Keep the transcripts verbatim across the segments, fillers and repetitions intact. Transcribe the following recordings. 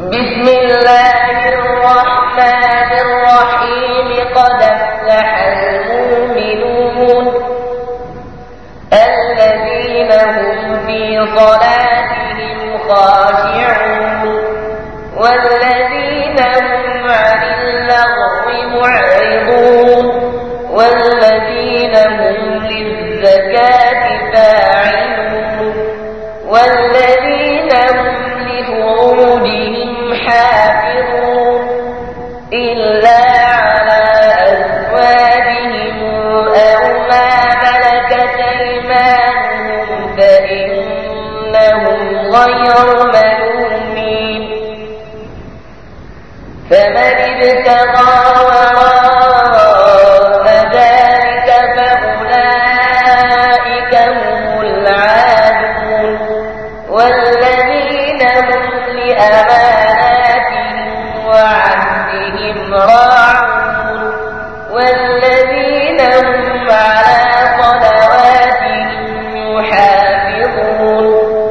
بسم الله الرحمن الرحيم. قد أفلح المؤمنون الذين هم في صلاتهم خاشعون والذين هم عن اللغو معرضون والذين هم للزكاة فاعلون والذين هم لفروجهم حافظون إلا على أزواجهم أو ما ملكت أيمانهم فإنهم غير ملومين. فمن ابتغى وراء ذلك فأولئك هم العادون والذين هم لأماناتهم وعهدهم راعون والذين هم على صلواتهم يحافظون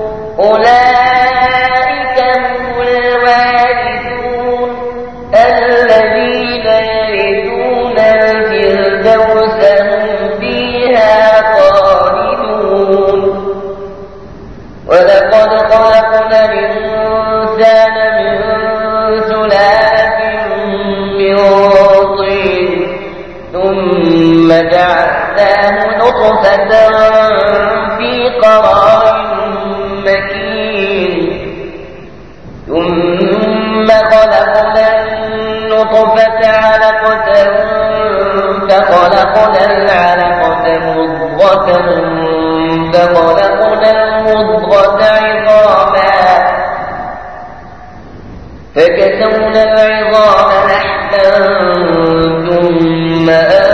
أولئك هم الوارثون الذين يرثون الفردوس هم فيها خالدون. ولقد خلقنا الإنسان من سلالة من طين ثم جعلناه نطفة في قرار مكين ثم خلقنا النطفة علقة فخلقنا العلقة مضغة فخلقنا المضغة عظاما فكسونا العظام لحما ثم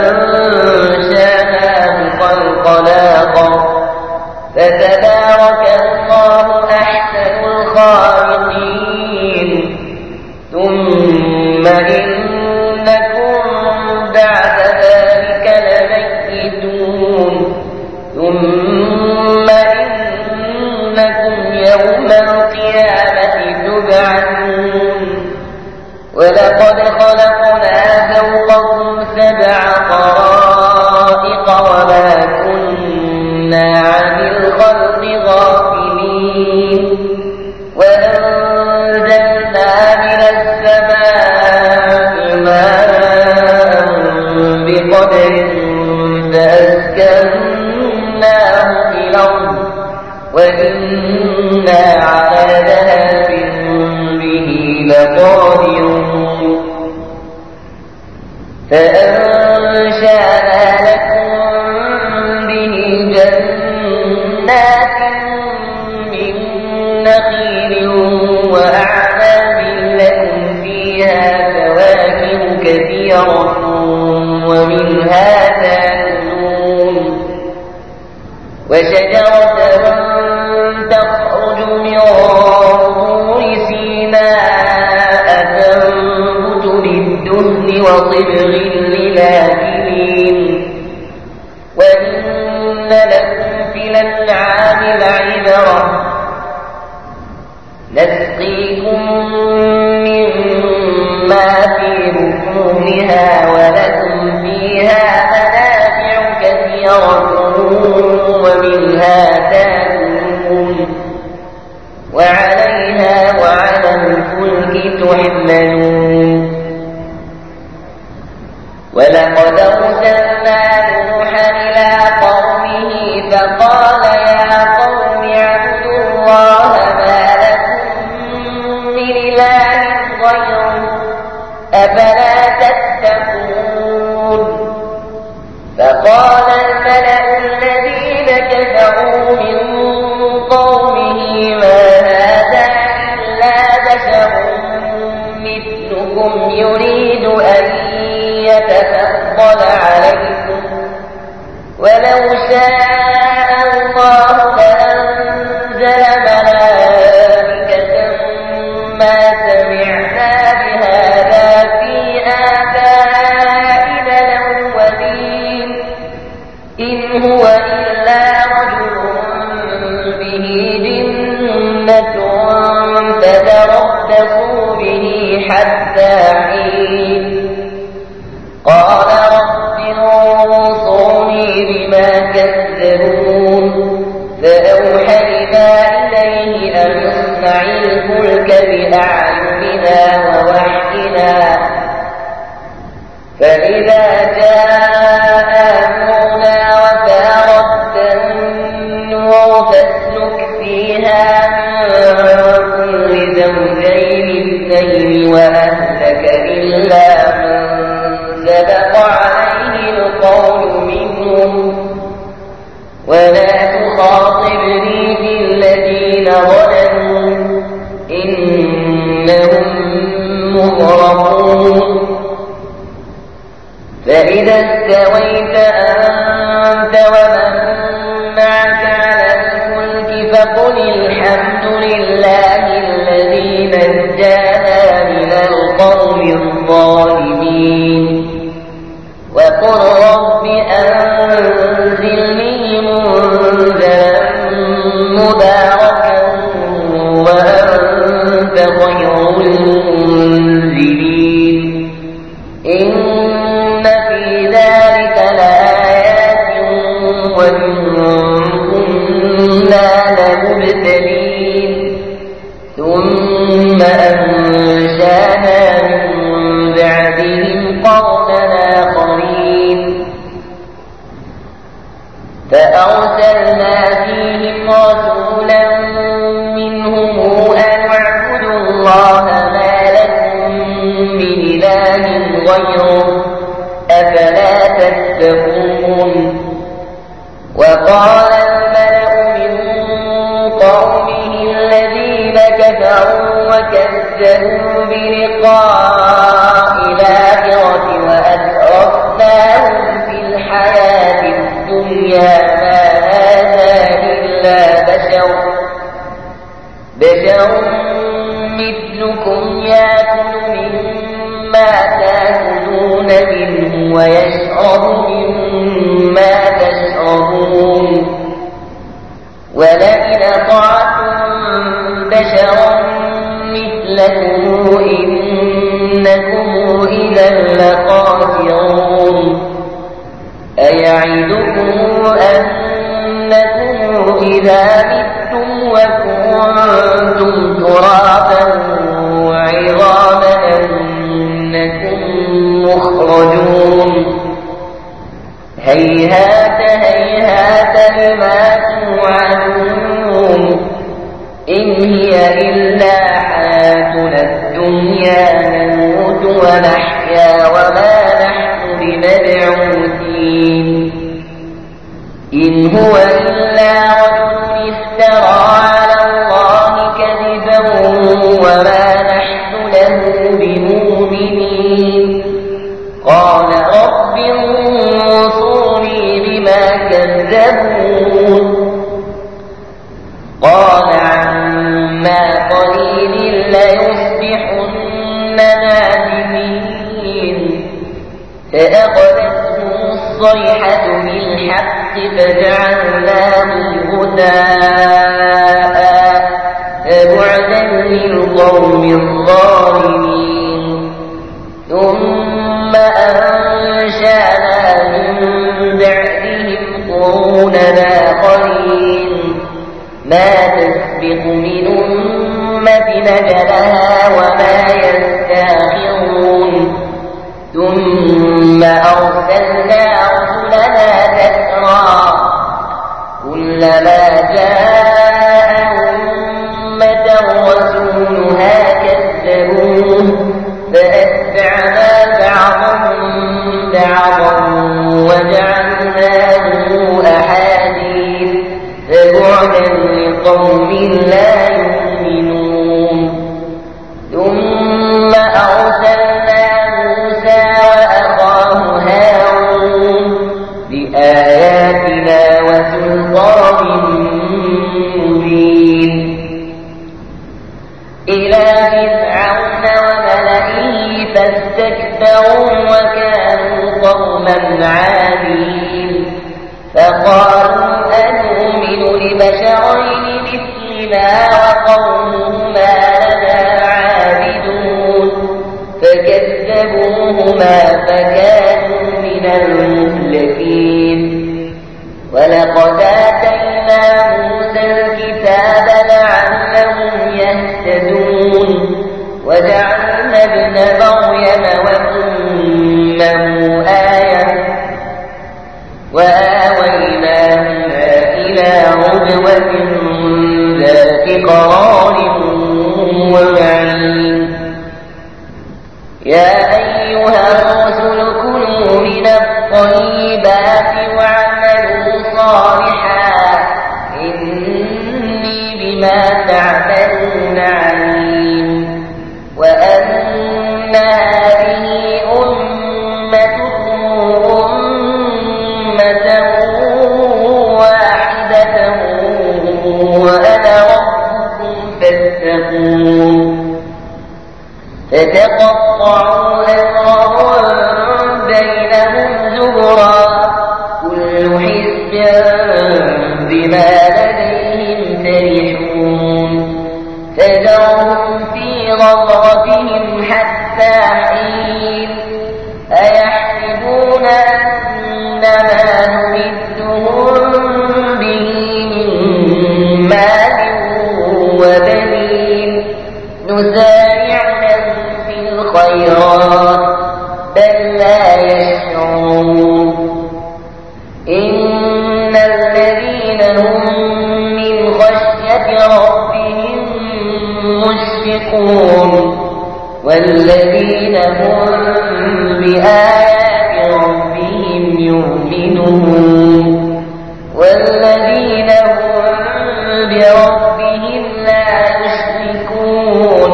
أنشأناه خلقا آخر فتبارك الله أحسن الخالقين. ثم إنكم بعد ذلك لميتون ثم إنكم يوم القيامة تبعثون. ولقد خلقنا فوقكم سبع طرائق وما كنا عن الخلق غافلين وأنزلنا من السماء ماء بقدر فأسكناه في الأرض وإنا على ذهاب به لقادرون. فأنشأنا لكم به جنات من نخيل وأعناب لكم فيها فواكه كثيرة ومنها تأكلون وشجرة تخرج من طور سيناء تنبت بالدهن وصبغ للآكلين وإن لكم في الأنعام لعبرة نسقيكم مما في بطونها ولكم فيها منافع كثيرة ومنها تأكلون وعليها وعلى الفلك تحملون. ولقد أرسلنا نوحا إلى قومه فقال يا قوم اعبدوا الله ما لكم من إله غيره أفلا تتقون. فقال الملأ الذين كفروا من قومه ما هذا إلا بشر مثلكم يريد أن يتفضل عليكم ولو شاء الله لأنزل ملائكة ما سمعنا بهذا في آبائنا الأولين إن هو إلا رجل به جنة فتربصوا بأعيننا ووحينا فإذا جاء أمرنا وفارت النور فاسلك فيها من كل زوجين اثنين وأهلك إلا من سبق عليه القول منهم ولا تخاطبني في الذين ظلموا إنهم مغرقون فإذا استويت أنت ومن معك على الفلك فقل الحمد لله الذي نجانا من القوم الظالمين وقل رب أنزلني منزلا مباركا وأنت خير المنزلين إن في ذلك لآيات وإن كنا لمبتلين ثم أنشأنا من بعدهم قرنا آخرين فأرسلنا فيهم رسولا منهم أن اعبدوا الله ما لكم من إله غيره أفلا تتقون وقال الملأ من قومه الذين كفروا وكذبوا بلقاء الآخرة وأترفناهم في الحياة الدنيا ما هذا إلا بشر بشر مثلكم يأكل مما تأكلون منه ويشرب مما تشربون ولئن أطعتم بشرا مثلكم إنكم إذا لخاسرون أيعدكم أنكم إذا متم وكنتم ترابا وعظاما أنكم مخرجون هيهات هيهات لما توعدون إن هي إلا حياتنا الدنيا نموت ونحيا وما نحن بمبعوثين إن هو إلا رجل افترى على الله كذبا وما نحن له بمؤمنين قال رب انصرني بما كذبون قال عما قليل ليصبحن نادمين فأخذتهم الصيحة بالحق فجعلناهم غثاء فبعدا للقوم الظالمين ثم أنشأنا من بعدهم قرونا آخرين ما تسبق من أمة نجلها وما يستأخرون ثم أرسلنا رسلنا تترى كلما جاء أمة رسولها كذبوه فأتبعنا بعضهم بعضا وجعلناه أحاديث فبعدا لقوم لا يؤمنون ثم أرسلنا موسى وأخاه هارون بآياتنا وسلطان مبين إلى فرعون وملئه فاستكبروا وكانوا قوما عالين فقالوا أنؤمن لبشرين مثلنا وقومهما لنا عابدون فكذبوهما فكانوا من المهلكين ولقد آتينا موسى الكتاب لعلهم يهتدون هذه أمتكم أمة واحدة وأنا ربكم فاتقون فتقطعوا أمرهم بينهم زبرا كل حزب بما لديهم فرحون فذرهم في غمرتهم حتى حين أيحسبون أنما نمدهم به من مال وبنين نسارع لهم في الخيرات بل لا يشعرون إن الذين هم من خشية ربهم مشفقون والذين هم بآيات ربهم يؤمنون والذين هم بربهم لا يشركون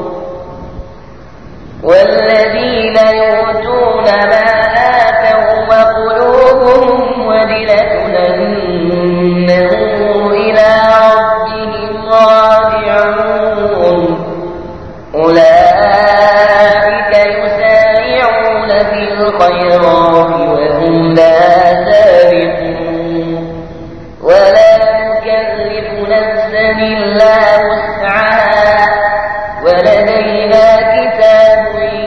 والذين يؤتون ما آتوا وقلوبهم وجلة أنهم إلى ربهم راجعون أولئك يسارعون في الخيرات وهم لا سابقون ولا نكلف نفسا إلا وسعها ولدينا كتاب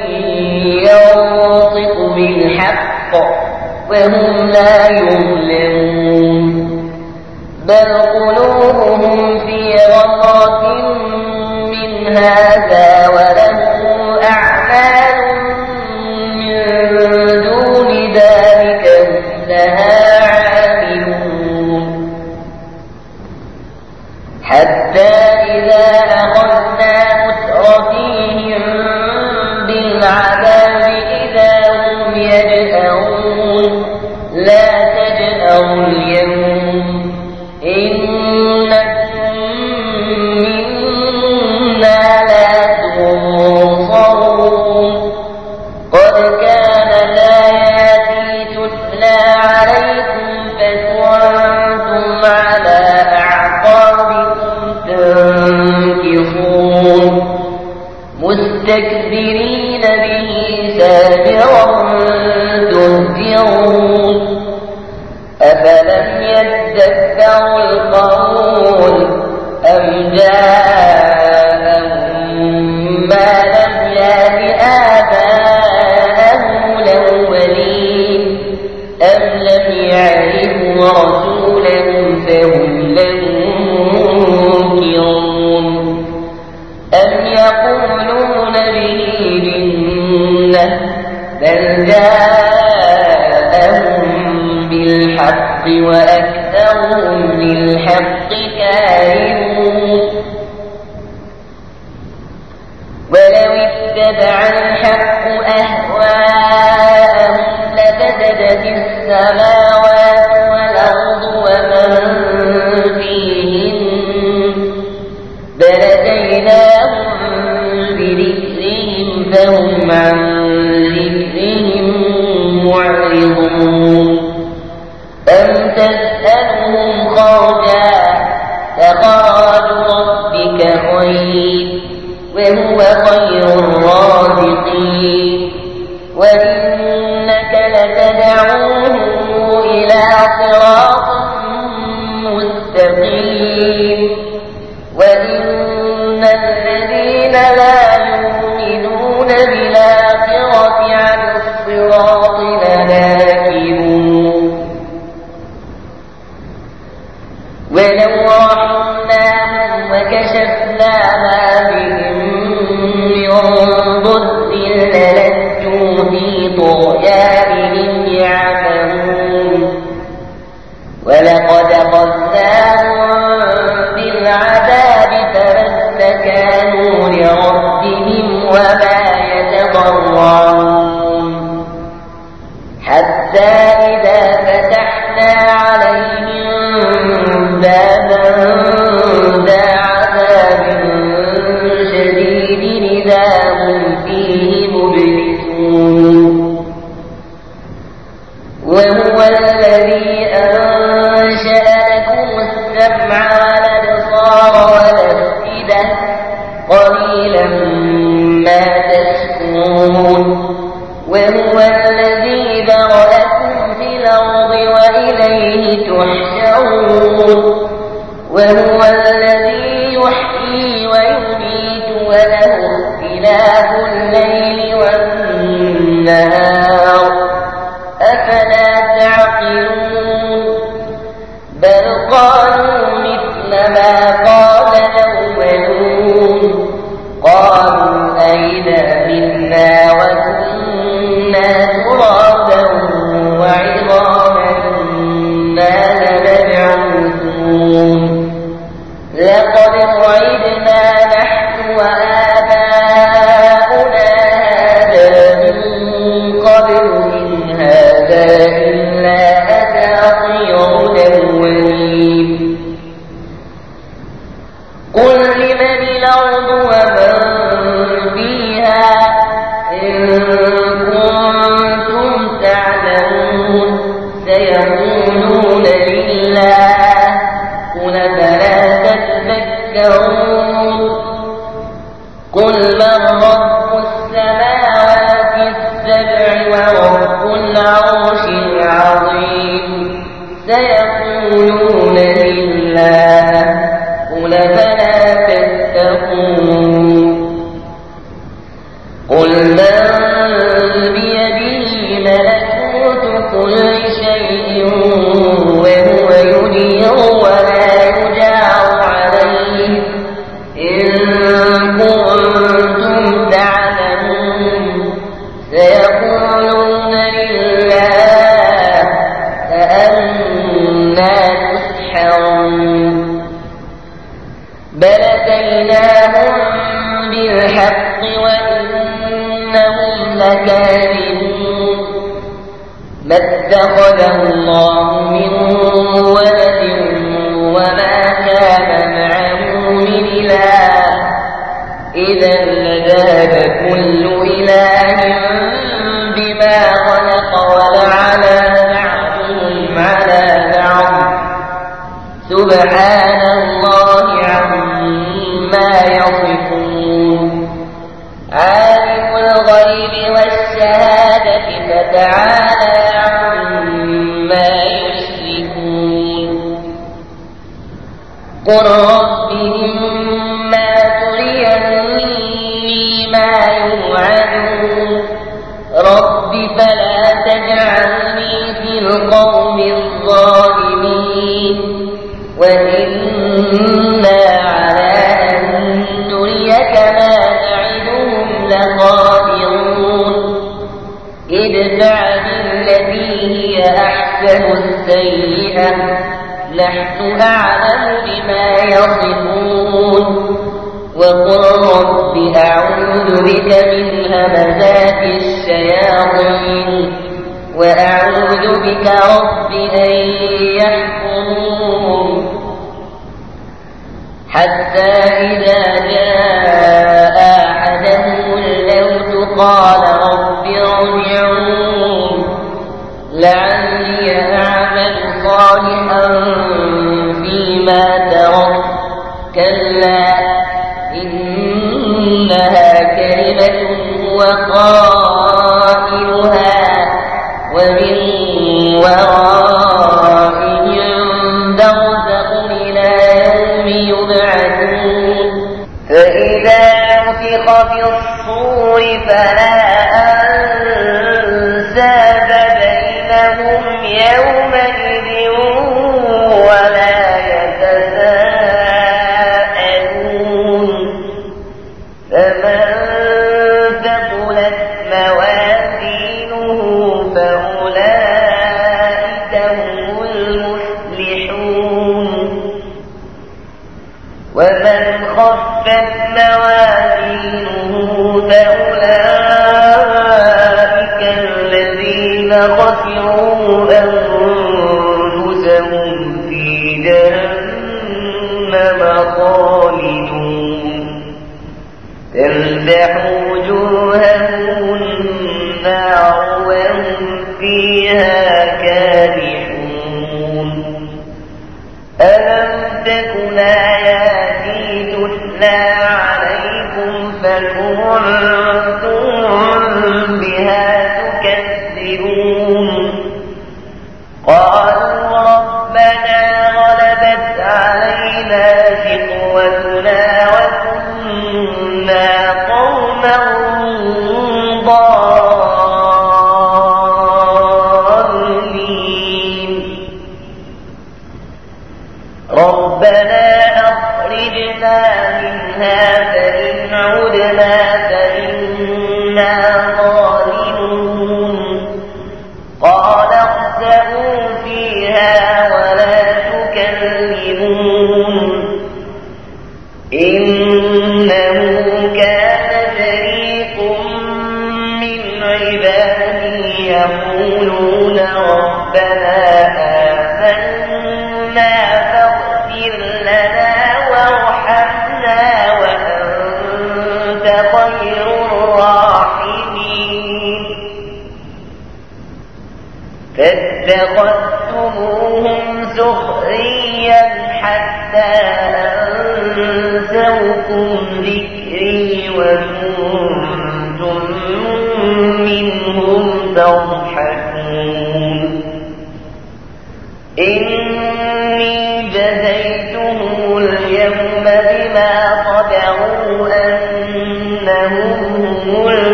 ينطق بالحق وهم لا يظلمون بل قلوبهم في غمرة من هذا ولهم أعمال من دون ذلك هم لها عاملون حتى إذا أخذنا مترفيهم بالعذاب إذا هم يجأرون لا تجأروا اليوم إنكم منا لا تنصرون قد كانت آياتي تتلى عليكم فكنتم على أعقابكم تنكصون مستكبرين به سامرا تهجرون أفلم يدبروا القول أم جاءهم ما لم يأت آباءهم الأولين أم لم يعرفوا رسولهم فهم له منكرون أم يقولون به جنة بل جاءهم بالحق وأكثرهم للحق كارهون ولو اتبع الحق أهواءهم لفسدت السماوات والأرض ومن فيهن بل أتيناهم بذكرهم فهم عن ذكرهم معرضون أم تسألهم خرجا فخراج ربك خير وهو خير الرازقين وإنك لتدعوهم إلى صراط مستقيم وإن الذين لا يؤمنون بالآخرة عن الصراط لناكبون ولو رحمناهم وكشفنا ما بهم من ضر للجوا في طغيانهم يعمهون ولقد أخذناهم بالعذاب فما استكانوا لربهم وما يتضرعون حتى إذا فتحنا عليهم بابا ذا عذاب شديد إذا هم فيه تعلمون وهو الذي ذرأكم في الأرض وإليه تحشرون وهو الذي يحيي ويميت وله اختلاف الليل والنهار أفلا تعقلون بل قالوا مثل ما قال الأولون قالوا أئذا منا وكنا ترابا وعظاما إنا لمبعوثون لقد وعدنا نحن وآباؤنا هذا من قبل إن هذا إلا أساطير الأولين قل لمن الأرض ومن فيها إن كنتم تعلمون سيقولون لله قل فلا تذكرون قل من رب السماوات السبع ورب العرش العظيم سيقولون لله قل فلا تتقون قل من بيده ملكوت كل شيء وهو يجير ولا يجار عليه إن كنتم تعلمون سيقولون لله فأنى تسحرون بل أتيناهم بالحق وإنهم لكاذبون ما اتخذ الله من ولد وما كان معه من إله إذا لذهب كل إله بما خلق ولعلى بعضهم على بعض سبحان الله عما يصفون عالم الغيب والشهادة فتعالى عما يشركون قل رب إما تريني ما يوعدون رب فلا تجعلني في القوم الظالمين وإنا على أن نريك ما نعدهم لقادرون ادفع بالتي هي أحسن السيئة نحن أعلم بما يصفون وقل رب أعوذ بك من همزات الشياطين وأعوذ بك رب أن يحضرون حتى إذا جاء أحدهم الموت قال رب ارجعون لعلي أعمل صالحا فيما تركت كلا إنها كلمة هو قائلها ومن ورائهم برزخ إلى يوم يبعثون فإذا نفخ في الصور فلا أنساب بينهم يومئذ ولا يتساءلون فمن ثقلت موازينه فأولئك هم المفلحون ومن خفت موازينه فأولئك الذين خسروا أنفسهم في جهنم خالدون تلفح وجوههم النار وهم فيها كادحون ألم تكن آياتي تتلى عليكم فكنتم إنا ظالمون قال اخسئوا فيها ولا تكلمون إنه كان فريق من عبادي يقولون ربنا آمنا فاغفر لنا وارحمنا وأنت خير الراحمين فاتخذتموهم سخريا حتى أنسوكم ذكري وكنتم منهم تضحكون إني جزيتهم اليوم بما صبروا أنهم هم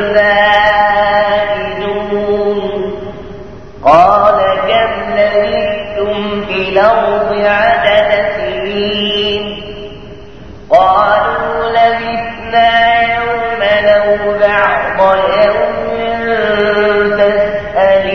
الفائزون قال كم لبثتم في الأرض عدد سنين قالوا لبثنا يوما أو بعض يوم فاسأل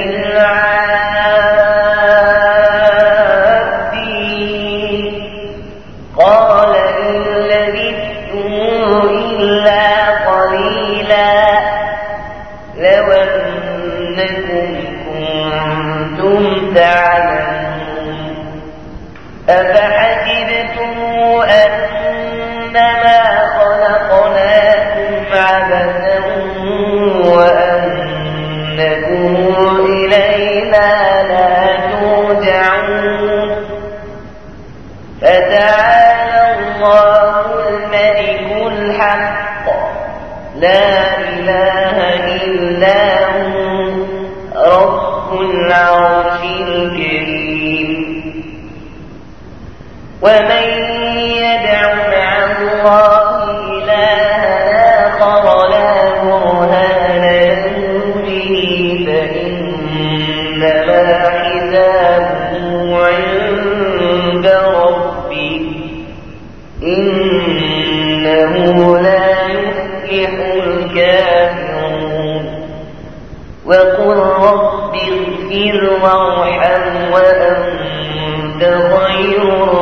العادين قال إن لبثتم إلا قليلا لو أنكم كنتم تعلمون أفحسبتم أنما خلقناكم عبثا وأنكم إلينا لا ترجعون فتعالى الله الملك الحق لا إله إلا هو رب العرش الكريم ومن يدع مع الله إلها آخر لا برهان له به فإنما حسابه عند ربه إنه لا يفلح الكافرون وقل رب اغفر وارحم وأنت خير